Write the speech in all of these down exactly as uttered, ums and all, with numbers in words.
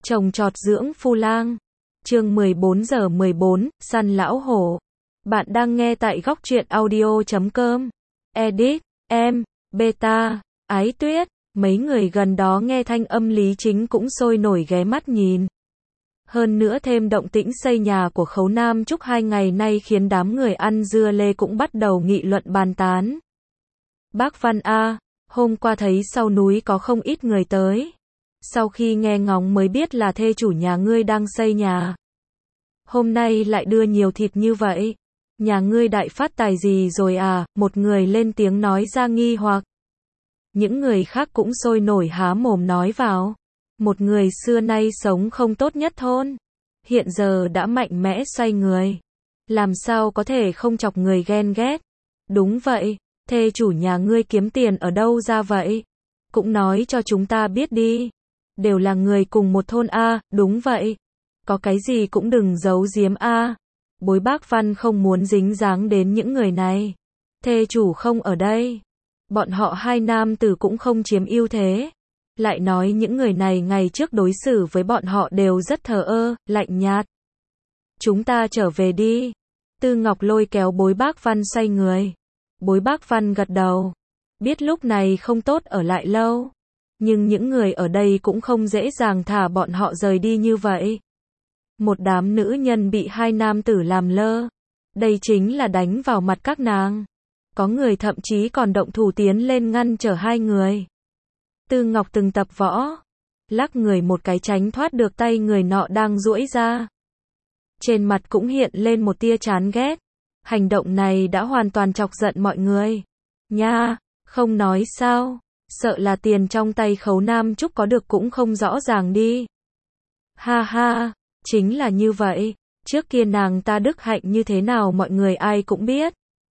Trồng trọt dưỡng phu lang. Chương mười bốn giờ mười bốn, săn lão hổ. Bạn đang nghe tại góc truyện audio chấm com. Edit, em, beta, Ái Tuyết. Mấy người gần đó nghe thanh âm Lý Chính cũng sôi nổi ghé mắt nhìn. Hơn nữa thêm động tĩnh xây nhà của Khấu Nam Trúc hai ngày nay khiến đám người ăn dưa lê cũng bắt đầu nghị luận bàn tán. Bác Văn A, hôm qua thấy sau núi có không ít người tới. Sau khi nghe ngóng mới biết là thê chủ nhà ngươi đang xây nhà. Hôm nay lại đưa nhiều thịt như vậy. Nhà ngươi đại phát tài gì rồi à? Một người lên tiếng nói ra nghi hoặc. Những người khác cũng sôi nổi há mồm nói vào. Một người xưa nay sống không tốt nhất thôn. Hiện giờ đã mạnh mẽ xoay người. Làm sao có thể không chọc người ghen ghét? Đúng vậy, thê chủ nhà ngươi kiếm tiền ở đâu ra vậy? Cũng nói cho chúng ta biết đi. Đều là người cùng một thôn A, đúng vậy. Có cái gì cũng đừng giấu giếm A. Bối bác Văn không muốn dính dáng đến những người này. Thê chủ không ở đây. Bọn họ hai nam tử cũng không chiếm ưu thế. Lại nói những người này ngày trước đối xử với bọn họ đều rất thờ ơ, lạnh nhạt. Chúng ta trở về đi. Tư Ngọc lôi kéo bối bác Văn xoay người. Bối bác Văn gật đầu. Biết lúc này không tốt ở lại lâu. Nhưng những người ở đây cũng không dễ dàng thả bọn họ rời đi như vậy. Một đám nữ nhân bị hai nam tử làm lơ. Đây chính là đánh vào mặt các nàng. Có người thậm chí còn động thủ tiến lên ngăn trở hai người. Tư Ngọc từng tập võ. Lắc người một cái tránh thoát được tay người nọ đang duỗi ra. Trên mặt cũng hiện lên một tia chán ghét. Hành động này đã hoàn toàn chọc giận mọi người. Nha, không nói sao. Sợ là tiền trong tay Khấu Nam Trúc có được cũng không rõ ràng đi. Ha ha, chính là như vậy. Trước kia nàng ta đức hạnh như thế nào mọi người ai cũng biết.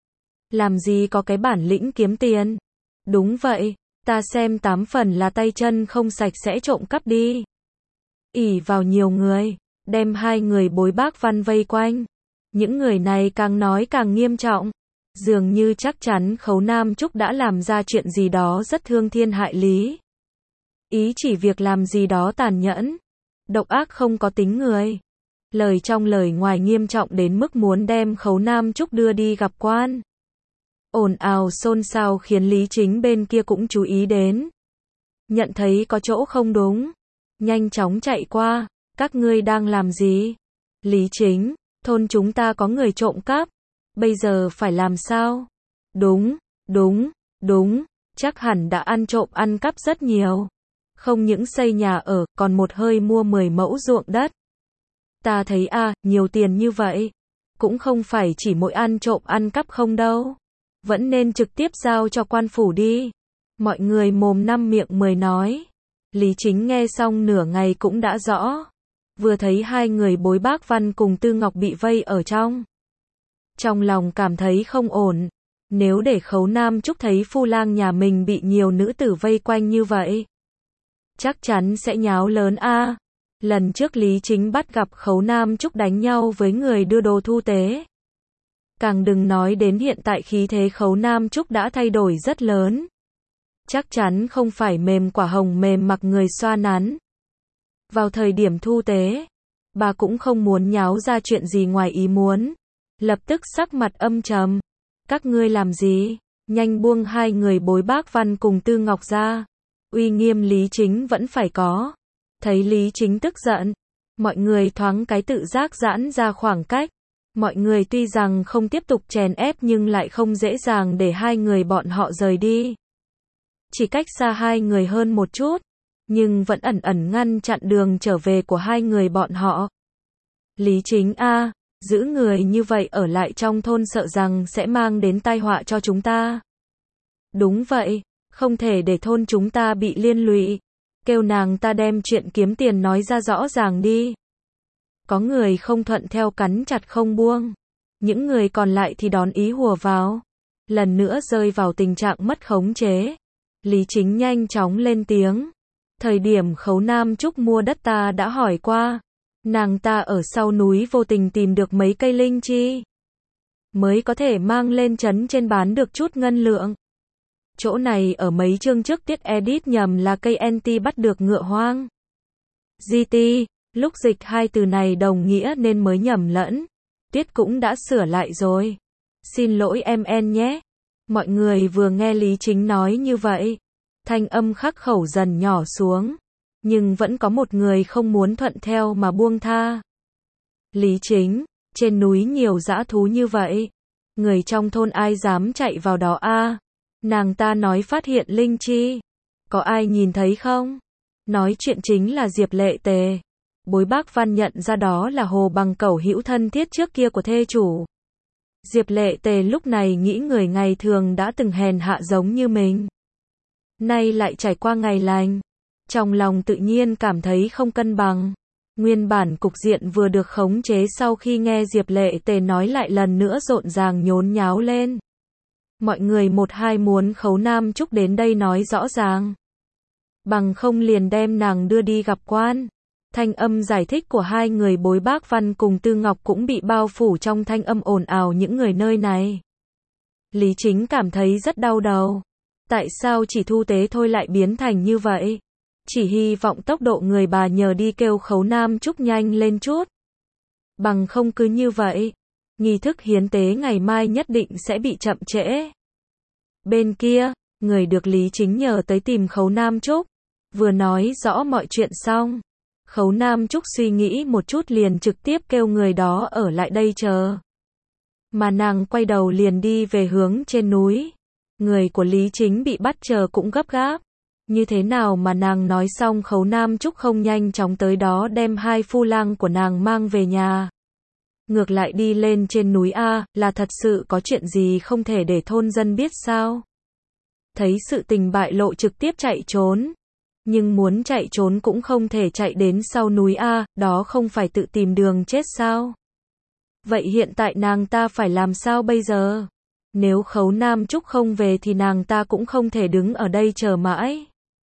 Làm gì có cái bản lĩnh kiếm tiền. Đúng vậy, ta xem tám phần là tay chân không sạch sẽ trộm cắp đi. Ỷ vào nhiều người, đem hai người bối bác Văn vây quanh. Những người này càng nói càng nghiêm trọng. Dường như chắc chắn Khấu Nam Trúc đã làm ra chuyện gì đó rất thương thiên hại lý. Ý chỉ việc làm gì đó tàn nhẫn, độc ác không có tính người. Lời trong lời ngoài nghiêm trọng đến mức muốn đem Khấu Nam Trúc đưa đi gặp quan. Ồn ào xôn xao khiến Lý Chính bên kia cũng chú ý đến. Nhận thấy có chỗ không đúng. Nhanh chóng chạy qua. Các ngươi đang làm gì? Lý Chính, thôn chúng ta có người trộm cắp. Bây giờ phải làm sao? Đúng, đúng, đúng. Chắc hẳn đã ăn trộm ăn cắp rất nhiều. Không những xây nhà ở, còn một hơi mua mười mẫu ruộng đất. Ta thấy à, nhiều tiền như vậy. Cũng không phải chỉ mỗi ăn trộm ăn cắp không đâu. Vẫn nên trực tiếp giao cho quan phủ đi. Mọi người mồm năm miệng mười nói. Lý Chính nghe xong nửa ngày cũng đã rõ. Vừa thấy hai người bối bác Văn cùng Tư Ngọc bị vây ở trong. Trong lòng cảm thấy không ổn. Nếu để Khấu Nam Trúc thấy phu lang nhà mình bị nhiều nữ tử vây quanh như vậy, chắc chắn sẽ nháo lớn a. Lần trước Lý Chính bắt gặp Khấu Nam Trúc đánh nhau với người đưa đồ thu tế. Càng đừng nói đến hiện tại khí thế Khấu Nam Trúc đã thay đổi rất lớn. Chắc chắn không phải mềm quả hồng mềm mặc người xoa nắn. Vào thời điểm thu tế, bà cũng không muốn nháo ra chuyện gì ngoài ý muốn. Lập tức sắc mặt âm trầm. Các ngươi làm gì? Nhanh buông hai người bối bác Văn cùng Tư Ngọc ra. Uy nghiêm Lý Chính vẫn phải có. Thấy Lý Chính tức giận, mọi người thoáng cái tự giác giãn ra khoảng cách. Mọi người tuy rằng không tiếp tục chèn ép nhưng lại không dễ dàng để hai người bọn họ rời đi. Chỉ cách xa hai người hơn một chút, nhưng vẫn ẩn ẩn ngăn chặn đường trở về của hai người bọn họ. Lý Chính a, giữ người như vậy ở lại trong thôn sợ rằng sẽ mang đến tai họa cho chúng ta. Đúng vậy, không thể để thôn chúng ta bị liên lụy. Kêu nàng ta đem chuyện kiếm tiền nói ra rõ ràng đi. Có người không thuận theo cắn chặt không buông. Những người còn lại thì đón ý hùa vào. Lần nữa rơi vào tình trạng mất khống chế. Lý Chính nhanh chóng lên tiếng. Thời điểm Khấu Nam Trúc mua đất ta đã hỏi qua. Nàng ta ở sau núi vô tình tìm được mấy cây linh chi. Mới có thể mang lên trấn trên bán được chút ngân lượng. Chỗ này ở mấy chương trước tiết edit nhầm là cây anti bắt được ngựa hoang. giê tê, lúc dịch hai từ này đồng nghĩa nên mới nhầm lẫn. Tuyết cũng đã sửa lại rồi. Xin lỗi em en nhé. Mọi người vừa nghe Lý Chính nói như vậy, thanh âm khắc khẩu dần nhỏ xuống, nhưng vẫn có một người không muốn thuận theo mà buông tha. Lý Chính, trên núi nhiều dã thú như vậy, người trong thôn ai dám chạy vào đó a? Nàng ta nói phát hiện linh chi. Có ai nhìn thấy không? Nói chuyện chính là Diệp Lệ Tề. Bối Bác Văn nhận ra đó là Hồ Bằng Cẩu hữu thân thiết trước kia của thê chủ. Diệp Lệ Tề lúc này nghĩ người ngày thường đã từng hèn hạ giống như mình, nay lại trải qua ngày lành, trong lòng tự nhiên cảm thấy không cân bằng. Nguyên bản cục diện vừa được khống chế sau khi nghe Diệp Lệ Tề nói lại lần nữa rộn ràng nhốn nháo lên. Mọi người một hai muốn Khấu Nam Trúc đến đây nói rõ ràng, bằng không liền đem nàng đưa đi gặp quan. Thanh âm giải thích của hai người Bối Bác Văn cùng Tư Ngọc cũng bị bao phủ trong thanh âm ồn ào những người nơi này. Lý Chính cảm thấy rất đau đầu. Tại sao chỉ thu tế thôi lại biến thành như vậy? Chỉ hy vọng tốc độ người bà nhờ đi kêu Khấu Nam Trúc nhanh lên chút. Bằng không cứ như vậy, nghi thức hiến tế ngày mai nhất định sẽ bị chậm trễ. Bên kia, người được Lý Chính nhờ tới tìm Khấu Nam Trúc, vừa nói rõ mọi chuyện xong. Khấu Nam Trúc suy nghĩ một chút liền trực tiếp kêu người đó ở lại đây chờ. Mà nàng quay đầu liền đi về hướng trên núi. Người của Lý Chính bị bắt chờ cũng gấp gáp. Như thế nào mà nàng nói xong Khấu Nam Trúc không nhanh chóng tới đó đem hai phu lang của nàng mang về nhà. Ngược lại đi lên trên núi A, là thật sự có chuyện gì không thể để thôn dân biết sao? Thấy sự tình bại lộ trực tiếp chạy trốn. Nhưng muốn chạy trốn cũng không thể chạy đến sau núi A, đó không phải tự tìm đường chết sao? Vậy hiện tại nàng ta phải làm sao bây giờ? Nếu Khấu Nam Trúc không về thì nàng ta cũng không thể đứng ở đây chờ mãi.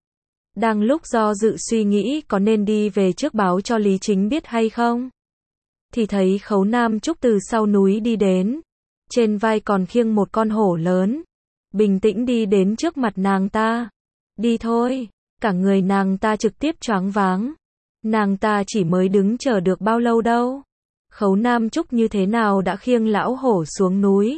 Đang lúc do dự suy nghĩ có nên đi về trước báo cho Lý Chính biết hay không, thì thấy Khấu Nam Trúc từ sau núi đi đến, trên vai còn khiêng một con hổ lớn, bình tĩnh đi đến trước mặt nàng ta. Đi thôi. Cả người nàng ta trực tiếp choáng váng. Nàng ta chỉ mới đứng chờ được bao lâu đâu. Khấu Nam Trúc như thế nào đã khiêng lão hổ xuống núi?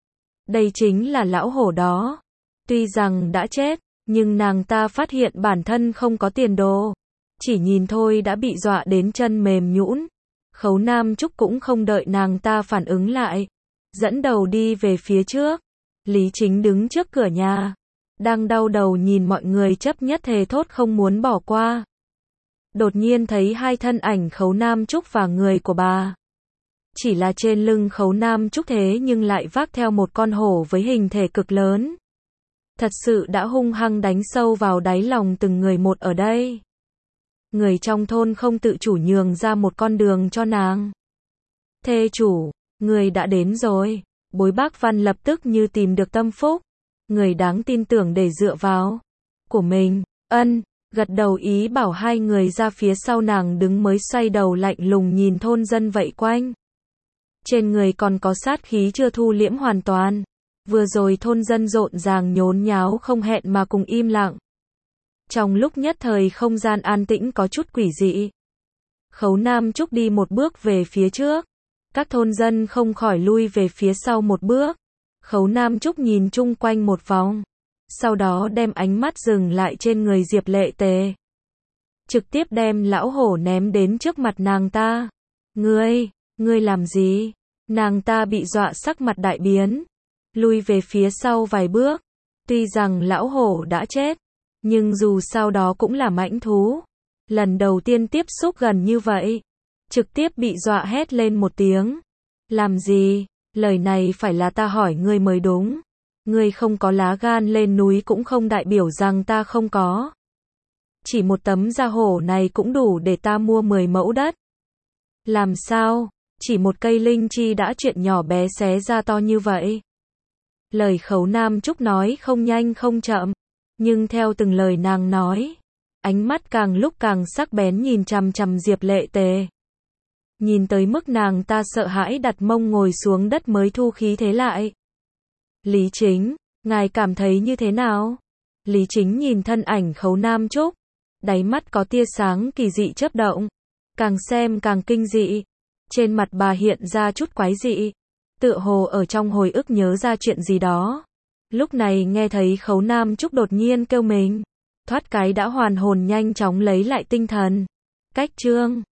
Đây chính là lão hổ đó. Tuy rằng đã chết, nhưng nàng ta phát hiện bản thân không có tiền đồ. Chỉ nhìn thôi đã bị dọa đến chân mềm nhũn. Khấu Nam Trúc cũng không đợi nàng ta phản ứng lại, dẫn đầu đi về phía trước. Lý Chính đứng trước cửa nhà, đang đau đầu nhìn mọi người chấp nhất thề thốt không muốn bỏ qua. Đột nhiên thấy hai thân ảnh Khấu Nam Trúc và người của bà. Chỉ là trên lưng Khấu Nam Trúc thế nhưng lại vác theo một con hổ với hình thể cực lớn. Thật sự đã hung hăng đánh sâu vào đáy lòng từng người một ở đây. Người trong thôn không tự chủ nhường ra một con đường cho nàng. Thê chủ, người đã đến rồi. Bối Bác Văn lập tức như tìm được tâm phúc, người đáng tin tưởng để dựa vào của mình. Ân, gật đầu ý bảo hai người ra phía sau nàng đứng mới xoay đầu lạnh lùng nhìn thôn dân vây quanh. Trên người còn có sát khí chưa thu liễm hoàn toàn. Vừa rồi thôn dân rộn ràng nhốn nháo không hẹn mà cùng im lặng. Trong lúc nhất thời không gian an tĩnh có chút quỷ dị. Khấu Nam Trúc đi một bước về phía trước. Các thôn dân không khỏi lui về phía sau một bước. Khấu Nam Trúc nhìn chung quanh một vòng. Sau đó đem ánh mắt dừng lại trên người Diệp Lệ Tề. Trực tiếp đem lão hổ ném đến trước mặt nàng ta. Ngươi, ngươi làm gì? Nàng ta bị dọa sắc mặt đại biến. Lui về phía sau vài bước. Tuy rằng lão hổ đã chết, nhưng dù sao đó cũng là mãnh thú. Lần đầu tiên tiếp xúc gần như vậy. Trực tiếp bị dọa hét lên một tiếng. Làm gì? Lời này phải là ta hỏi ngươi mới đúng. Ngươi không có lá gan lên núi cũng không đại biểu rằng ta không có. Chỉ một tấm da hổ này cũng đủ để ta mua mười mẫu đất. Làm sao? Chỉ một cây linh chi đã chuyện nhỏ bé xé ra to như vậy. Lời Khấu Nam Trúc nói không nhanh không chậm. Nhưng theo từng lời nàng nói, ánh mắt càng lúc càng sắc bén nhìn chằm chằm Diệp Lệ Tề. Nhìn tới mức nàng ta sợ hãi đặt mông ngồi xuống đất mới thu khí thế lại. Lý Chính, ngài cảm thấy như thế nào? Lý Chính nhìn thân ảnh Khấu Nam Trúc, Đáy mắt có tia sáng kỳ dị chớp động. Càng xem càng kinh dị. Trên mặt bà hiện ra chút quái dị. Tựa hồ ở trong hồi ức nhớ ra chuyện gì đó. Lúc này nghe thấy Khấu Nam Trúc đột nhiên kêu mình. Thoát cái đã hoàn hồn nhanh chóng lấy lại tinh thần. Cách chương